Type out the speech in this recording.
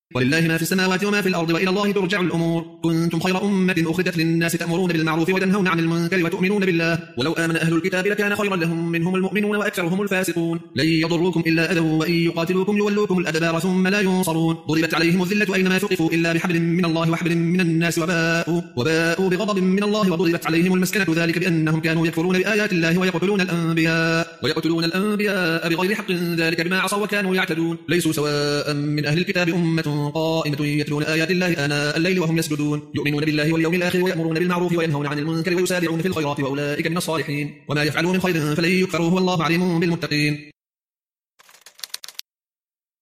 ولله ما في السماوات وما في الأرض وإلى الله ترجع الأمور. كنتم خير أمة أخرجت للناس تأمرون بالمعروف وتنهون عن المنكر وتؤمنون بالله ولو آمن أهل الكتاب لكان خيرا لهم منهم المؤمنون وأكثرهم الفاسقون. لن يضروكم إلا أذى وإن يقاتلوكم يولوكم الأدبار ثم لا ينصرون. ضربت عليهم الذلة أينما ثقفوا إلا بحبل من الله وحبل من الناس وباءوا بغضب من الله وضربت عليهم المسكنة ذلك بأنهم كانوا يكفرون بآيات الله ويقتلون الأنبياء بغير حق ذلك بما عصوا وكانوا يعتدون. ليسوا سواء من أهل الكتاب أمة قائمة يتلون آيات الله آناء الليل وهم يسجدون يؤمنون بالله واليوم الآخر ويأمرون بالمعروف وينهون عن المنكر ويسارعون في الخيرات وأولئك من الصالحين. وما يفعلوا من خير فلن يكفروه والله عليم بالمتقين.